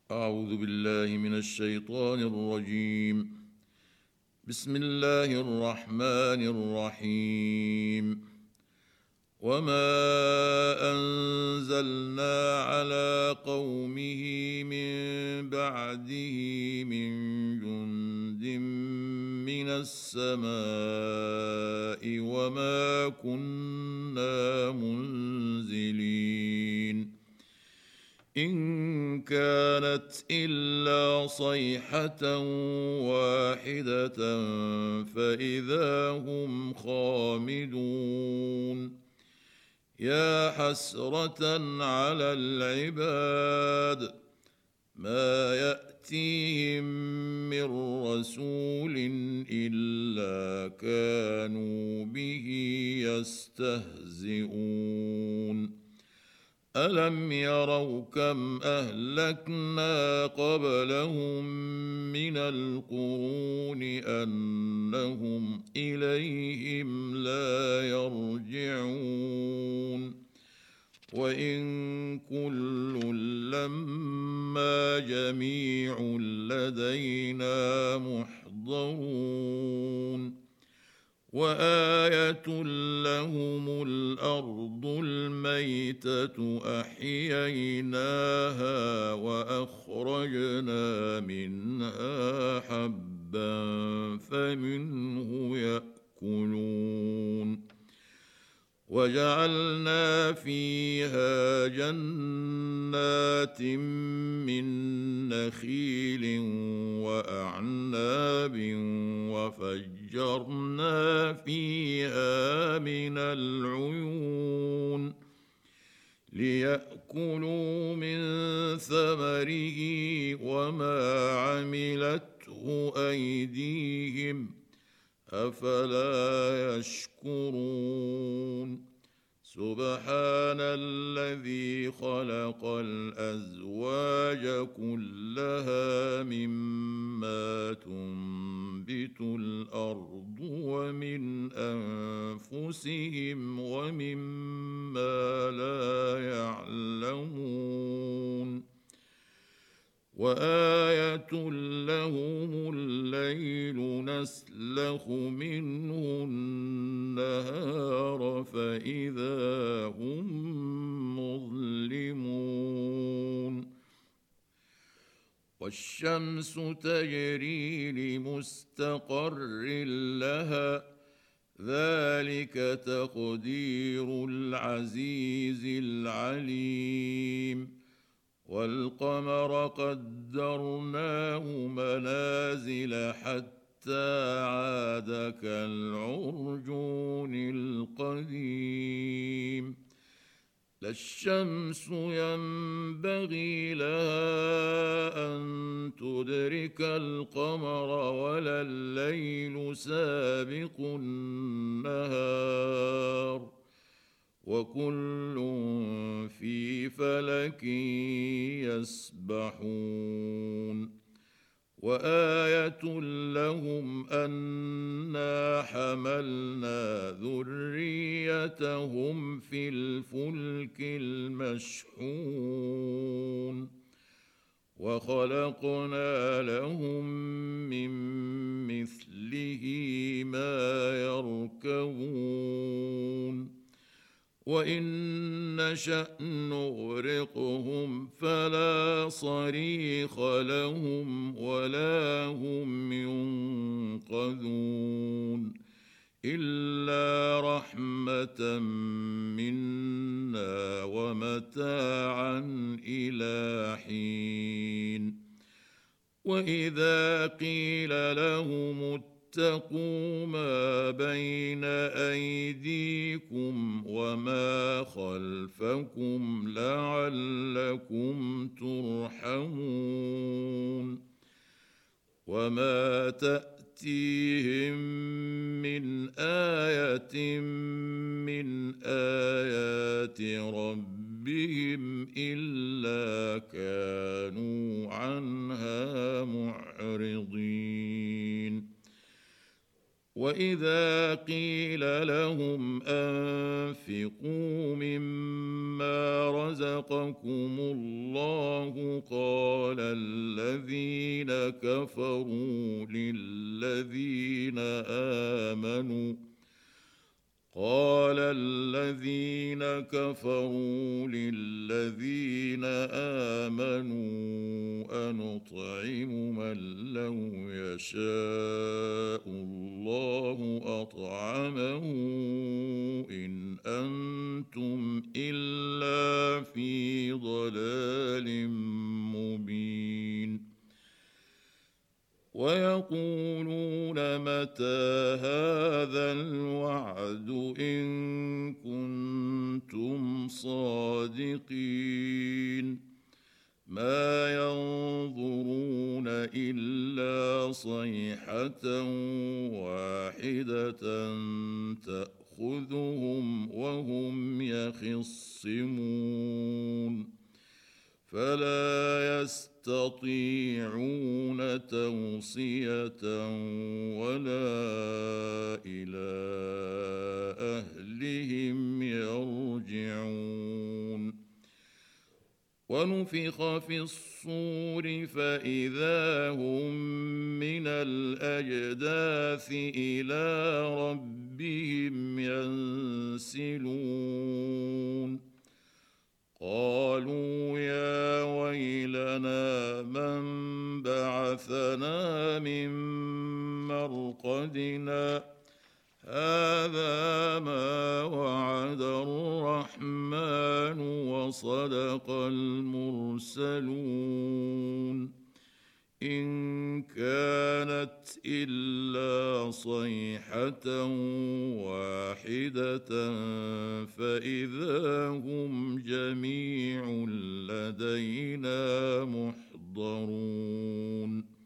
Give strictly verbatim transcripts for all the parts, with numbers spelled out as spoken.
أعوذ بالله من الشيطان الرجيم. بسم الله الرحمن الرحيم. وما أنزلنا على قومه من بعده من جند من السماء وما كنا منزلين إن كانت إلا صيحة واحدة فإذا هم خامدون يا حسرة على العباد ما يأتيهم من رسول إلا كانوا به يستهزئون ألم يروا كم أهلكنا قبلهم من القرون أنهم إليهم لا يرجعون وإن كل لما جميع لدينا محضرون وآية لهم الأرض الميتة أحييناها وأخرجنا منها حبا فمنه يأكلون وجعلنا فيها جنات من نخيل وأعناب وفجرنا فيها من العيون ليأكلوا من ثمره وما عملته أيديهم أفلا يشكرون سبحان الذي خلق الأزواج كلها مما تنبت الأرض ومن أنفسهم ومما لا يعلمون وآية لهم الليل نسلخ منه النهار فإذا هم مظلمون والشمس تجري لمستقر لها ذلك تقدير العزيز العليم والقمر قدرناه منازل حتى عاد كالعرجون القديم لا الشمس ينبغي لها أن تدرك القمر ولا الليل سابق النهار وكل في فلك يسبحون وآية لهم أنا حملنا ذريتهم في الفلك المشحون وخلقنا لهم من مثله ما يركبون وإن نشأ نغرقهم فلا صريخ لهم ولا هم ينقذون إلا رحمة منا ومتاعا إلى حين وإذا قيل لهم اتقوا ما بين أيديكم وما خلفكم لعلكم ترحمون وما تأتيهم من آية من آيات ربهم إلا كانوا عنها معرضين وإذا قيل لهم أنفقوا مما رزقكم الله قال الذين كفروا للذين آمنوا قال الذين كفروا للذين آمنوا أنطعم من لو يشاء الله أطعمه إن أنتم إلا في ضلال مبين ويقولون متى هذا الوعد إن كنتم صادقين ما ينظرون إلا صيحة واحدة تأخذهم وهم يخصمون فلا يستطيعون توصية ولا إلى أهلهم يرجعون ونفخ في الصور فإذا هم من الأجداث إلى ربهم ينسلون قالوا يا ويلنا من بعثنا من مرقدنا هذا ما وعد الرحمن وصدق المرسلون إن كانت إلا صيحة واحدة فإذا هم جميع لدينا محضرون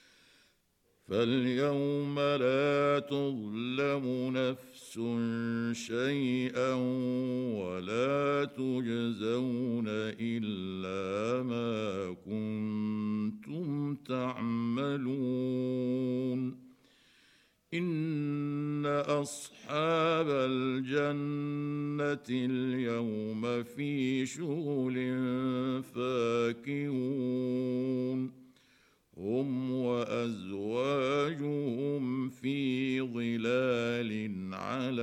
فاليوم لا تظلم نفس شيئا ولا تجزون إلا ما كنتم تعملون إن أصحاب الجنة اليوم في شغل فاكهون هم وأزواجهم في ظلال على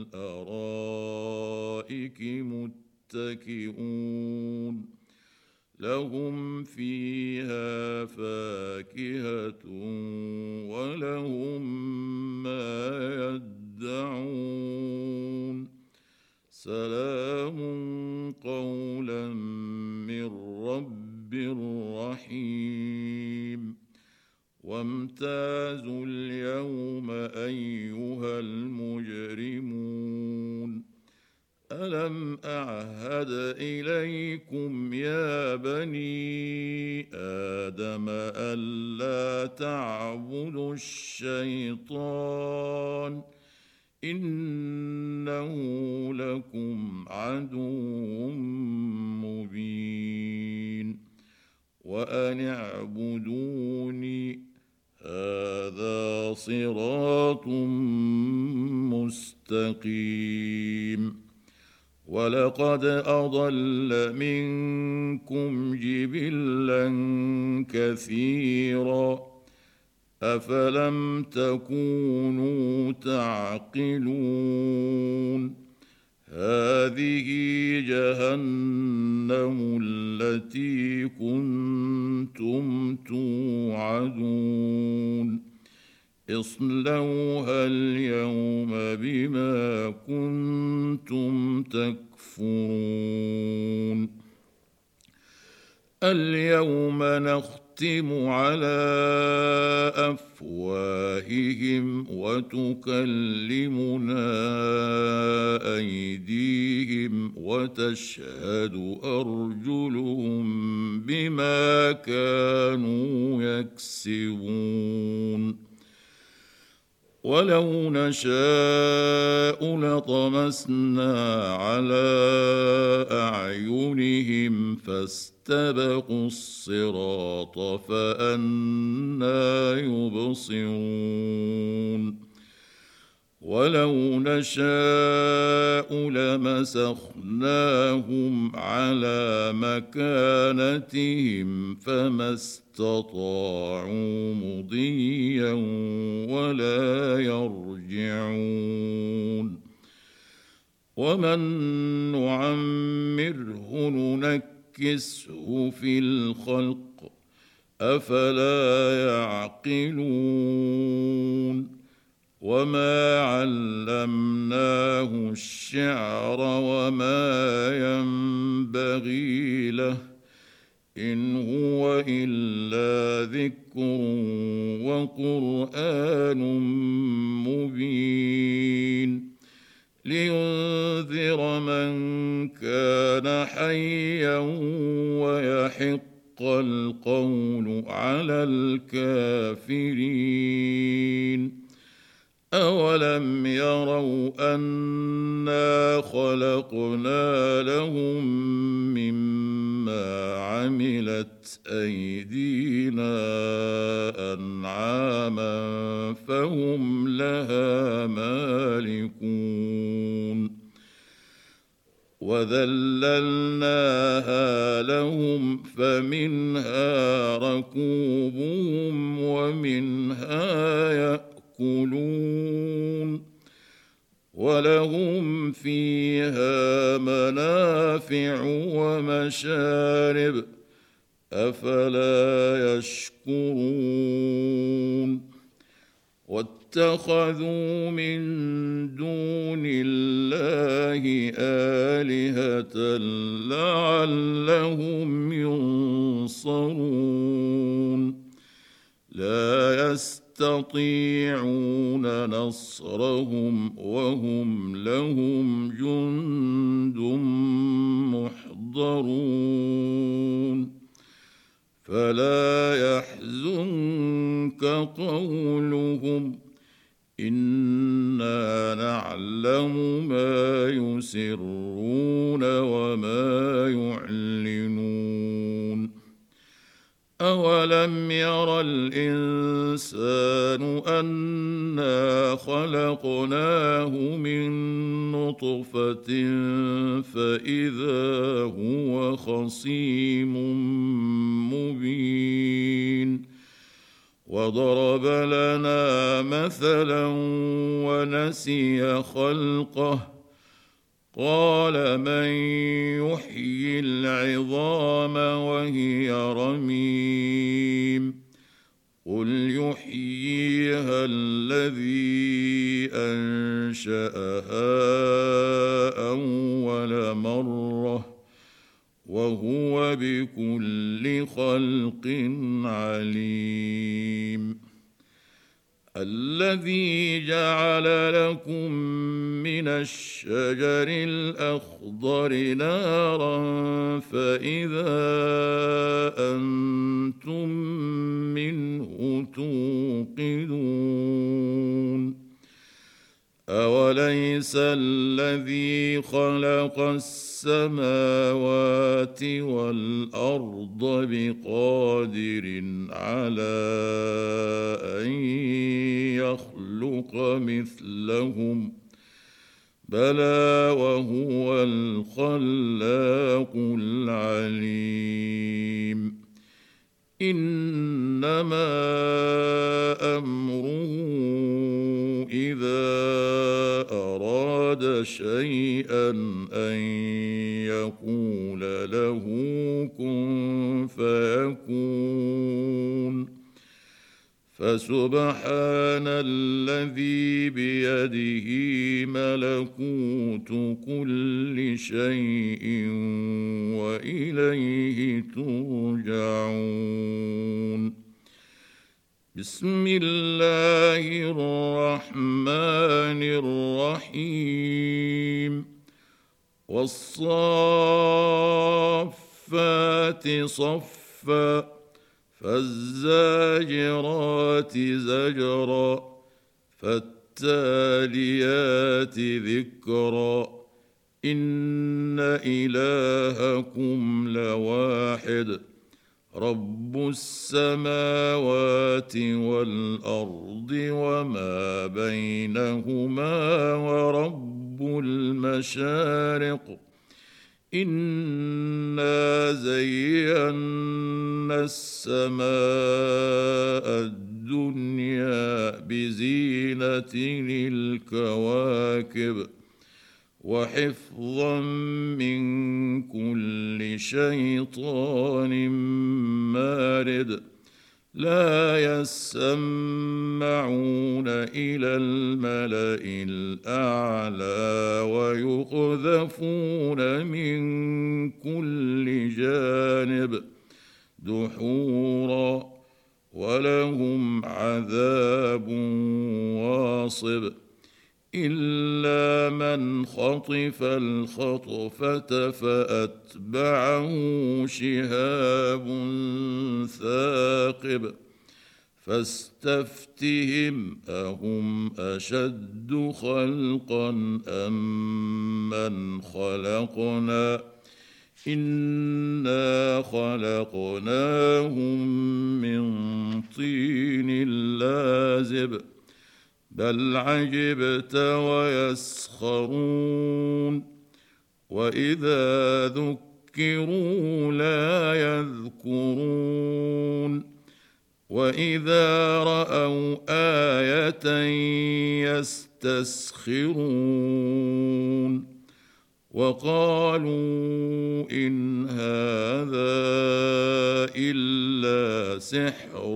الأرائك متكئون لهم فيها فاكهة ولهم ما يدعون سلام قولا من رب رحيم وامتازوا اليوم أيها المجرمون ألم أعهد إليكم يا بني آدم ألا تعبدوا الشيطان إنه لكم عدو مبين وأن اعبدوني هذا صراط مستقيم ولقد أضل منكم جبلا كثيرا أفلم تكونوا تعقلون هذه جهنم التي كنتم توعدون اصلوها اليوم بما كنتم تكفرون اليوم نختم على أفواههم وتكلمنا أيديهم وتشهد أرجلهم بما كانوا يكسبون ولو نشاء لطمسنا على أعينهم فاستبقوا الصراط فأنى يبصرون ولو نشاء لمسخناهم على مكانتهم فما استطاعوا مضيا ولا يرجعون ومن نعمره ننكسه في الخلق أفلا يعقلون وما علمناه الشعر وما ينبغي له إن هو إلا ذكر وقرآن مبين لينذر من كان حيا ويحق القول على الكافرين أولم يروا أنا خلقنا لهم مما عملت أيدينا أنعاما فهم لها مالكون وذللناها لهم فمنها ركوبهم ومنها يأكلون ولهم فيها منافع ومشارب أفلا يشكرون واتخذوا من دون الله آلهة لعلهم ينصرون لا يستطيعون نصرهم وهم لهم جند محضرون فلا يحزنك قولهم إنا نعلم ما يسرون وما يعلنون أولم ير الإنسان أنا خلقناه من نطفة فإذا هو خصيم مبين وضرب لنا مثلا ونسي خلقه قال من يحيي العظام وهي رميم قل يحييها الذي أنشأها أول مرة وهو بكل خلق عليم الذي جعل لكم من الشجر الأخضر نارا فإذا أنتم منه توقدون أوليس الذي خلق السماوات والأرض بقادر على أن يخلق مثلهم بلى وهو الخلاق العليم إنما أمره إذا أراد شيئا أن يقول له كن فيكون فسبحان الذي بيده ملكوت كل شيء وإليه ترجعون بسم الله الرحمن الرحيم والصافات صفا فالزاجرات زجرا فالتاليات ذكرا إن إلهكم لواحد رب السماوات والأرض وما بينهما ورب المشارق إنا زينا السماء الدنيا بزينة الكواكب وحفظا من كل شيطان مارد لا يسمعون إلى الملأ الأعلى ويقذفون من كل جانب دحورا ولهم عذاب واصب إلا من خطف الخطفة فأتبعه شهاب ثاقب فاستفتهم أهم أشد خلقا أم من خلقنا إنا خلقناهم من طين لازب بل عجبت ويسخرون وإذا ذكروا لا يذكرون وإذا رأوا آية يستسخرون وقالوا إن هذا إلا سحر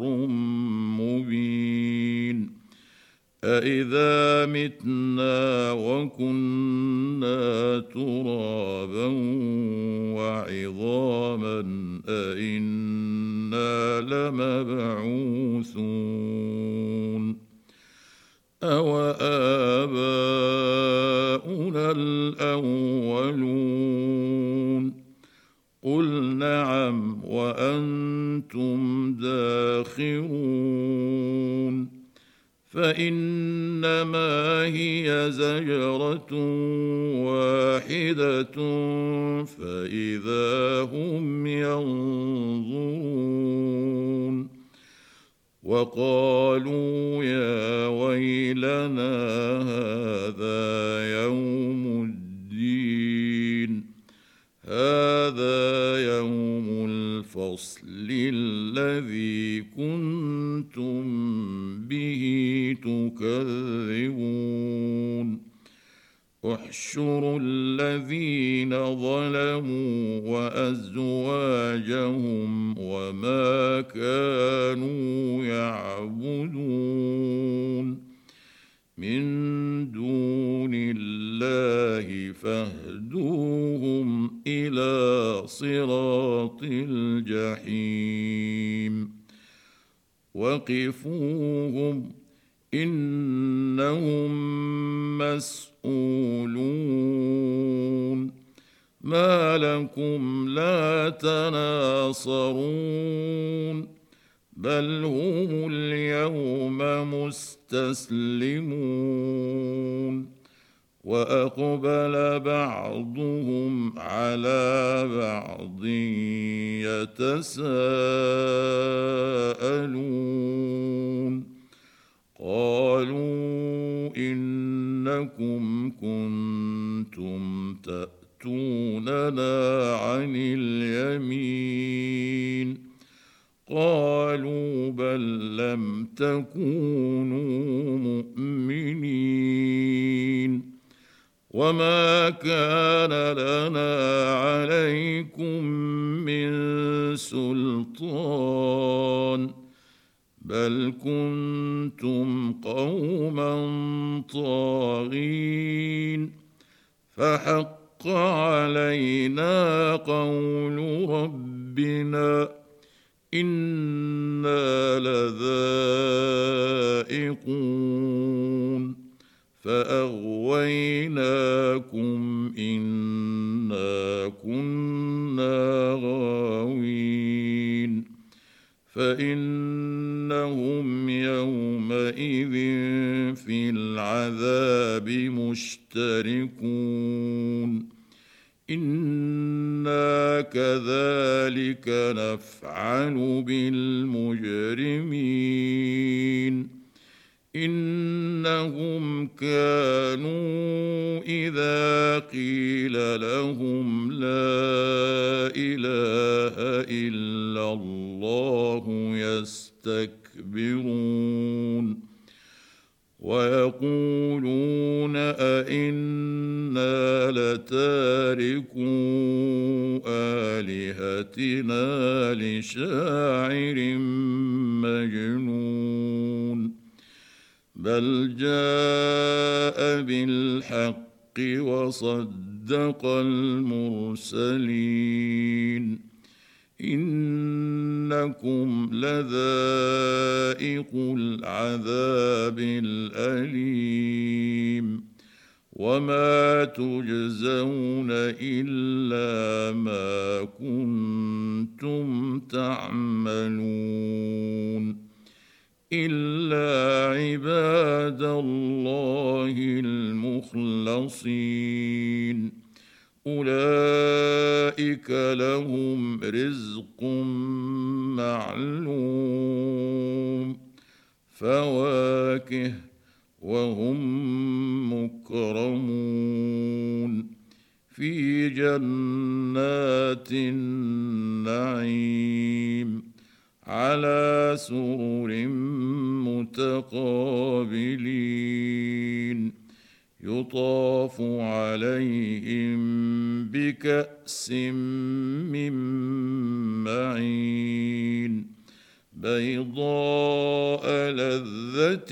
مبين أإذا متنا وكنا ترابا وعظاما أإنا لمبعوثون أوآباؤنا الأولون قل نعم وأنتم داخرون فإنما هي زجرة واحدة فإذا هم ينظرون وقالوا يا ويلنا هذا يوم الدين هذا يوم الفصل الذي كنتم به تكذبون احشروا الذين ظلموا وأزواجهم وما كانوا يعبدون من دون الله فاهدوهم إلى صراط الجحيم وقفوهم إنهم مسؤولون ما لكم لا تناصرون بل هم اليوم مستسلمون وأقبل بعضهم على بعض يتساءلون قالوا إنكم كنتم تأتوننا عن اليمين قالوا بل لم تكونوا مؤمنين وما كان لنا عليكم من سلطان بل كنتم قوما طاغين فحق علينا قول ربنا إنا لذائقون فأغويناكم إنا كنا غاوين فإنهم يومئذ في العذاب مشتركون إنا كذلك نفعل بالمجرمين إنهم كانوا إذا قيل لهم لا إله إلا الله يستكبرون ويقولون أئنا لتاركو آلهتنا لشاعر مجنون بل جاء بالحق وصدق المرسلين إنكم لذائق العذاب الأليم وما تجزون إلا ما كنتم تعملون إلا عباد الله المخلصين أولئك لهم رزق معلوم فواكه وهم مكرمون في جنات النعيم على سرر متقابلين يطاف عليهم بكأس من معين بيضاء لذة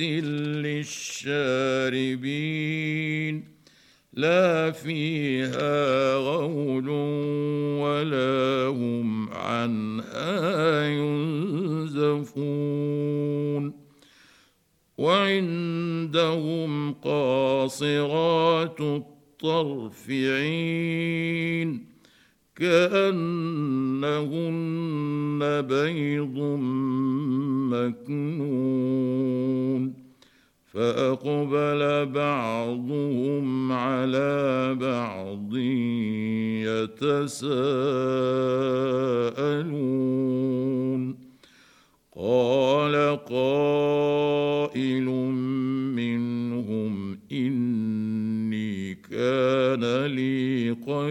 للشاربين لا فيها غول ولا هم عنها ينزفون وعندهم قاصرات الطرف عين كأنهن بيض مكنون فأقبل بعضهم على بعض يتساءلون قال قائل منهم إني كان لي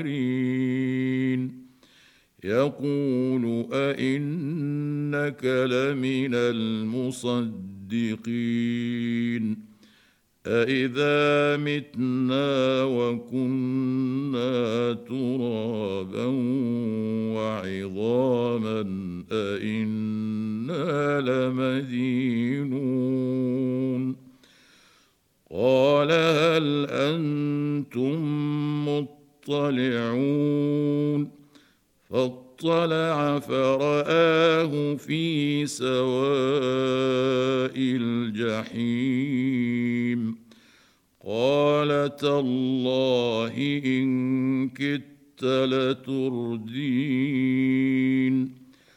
قرين يقول أئنك لمن المصدقين أإذا متنا وكنا ترابا وعظاما أإنا لمدينون قال هل أنتم مطلعون فاطلع فرآه في سواء الجحيم قال تالله إن كدت لتردين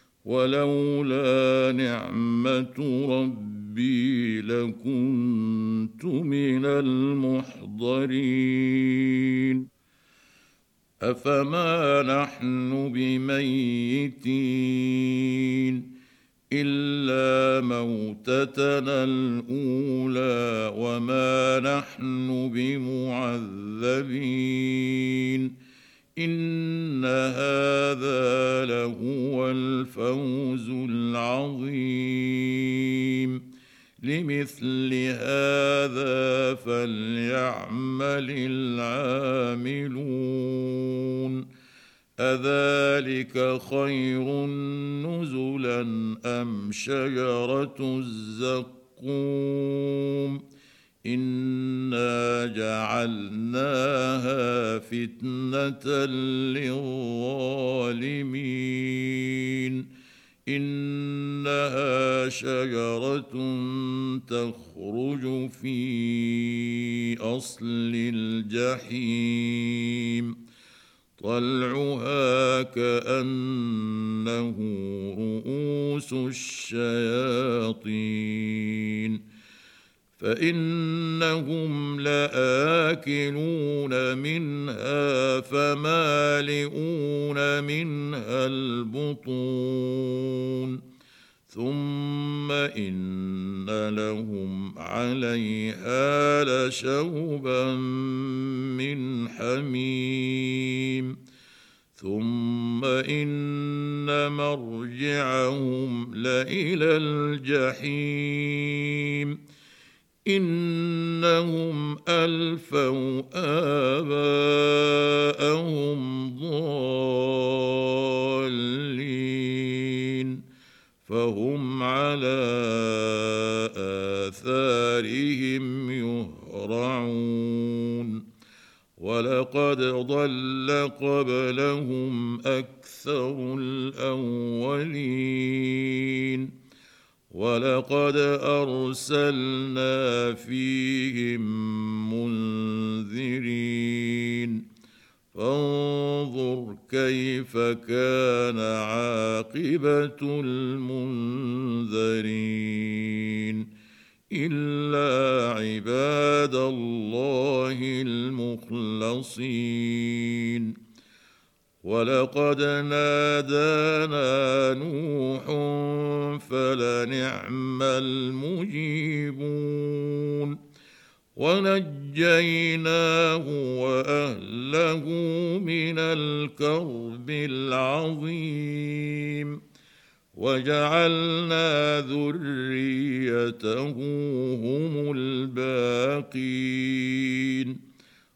ولولا نعمة ربي لكنت من المحضرين أفما نحن بميتين إلا موتتنا الأولى وما نحن بمعذبين إن هذا لهو الفوز العظيم لمثل هذا فليعمل العاملون أذلك خير نزلا أم شجرة الزقوم إنا جعلناها فتنة للظالمين إنها شجرة تخرج في أصل الجحيم طلعها كأنه رؤوس الشياطين فإنهم لآكلون منها فمالئون منها البطون ثم إن لهم عليها لشوبا من حميم ثم إن مرجعهم لإلى الجحيم إنهم ألفوا آباءهم ضالين فهم على آثارهم يهرعون ولقد ضل قبلهم أكثر الأولين ولقد أرسلنا فيهم منذرين فانظر كيف كان عاقبة المنذرين إلا عباد الله المخلصين ولقد نادانا نوح فلنعم المجيبون ونجيناه وأهله من الكرب العظيم وجعلنا ذريته هم الباقين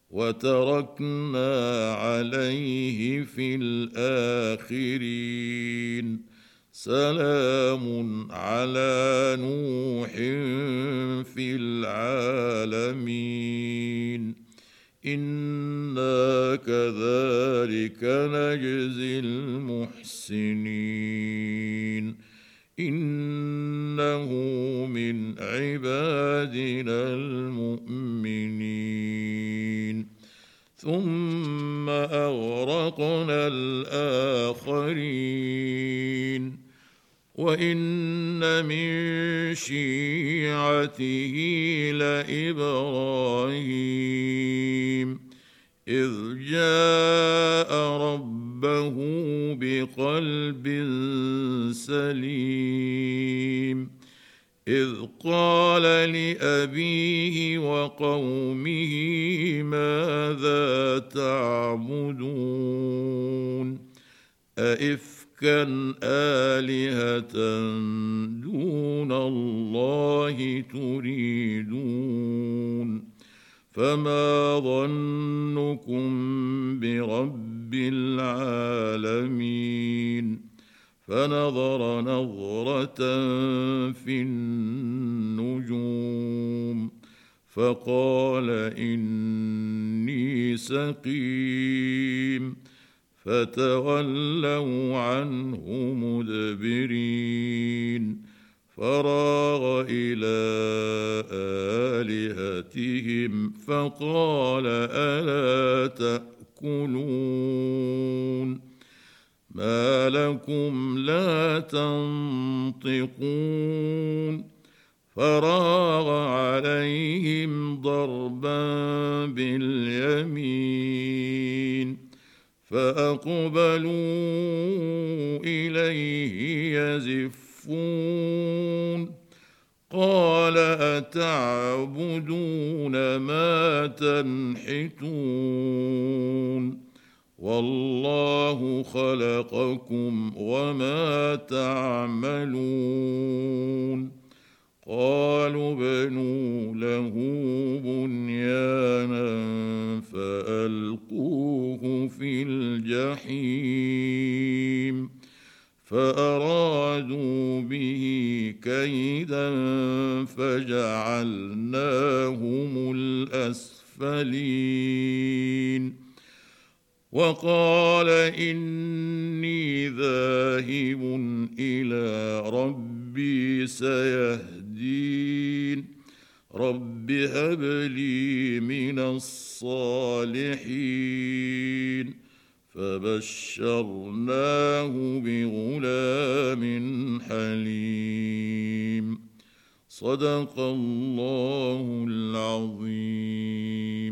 وتركنا عليه في الآخرين سلام على نوح في العالمين إنا كذلك نجزي المحسنين إنه من عبادنا المؤمنين ثم أغرقنا الآخرين وإن من شيعته لإبراهيم إذ جاء ربه بقلب سليم إذ قال لأبيه وقومه ماذا تعبدون أئفكا آلهة دون الله تريدون فما ظنكم برب العالمين فنظر نظرة في النجوم فقال إني سقيم فتولوا عنه مدبرين فراغ إلى آلهتهم فقال ألا تأكلون ما لكم لا تنطقون فراغ عليهم ضربا باليمين فأقبلوا إليه يزفون قال أتعبدون ما تنحتون والله خلقكم وما تعملون قالوا ابنوا له بنيانا فألقوه في الجحيم فأرادوا به كيدا فجعلناهم الأسفلين وقال إني ذاهب إلى ربي سيهدين رب هب لي من الصالحين فبشرناه بغلام حليم صدق الله العظيم.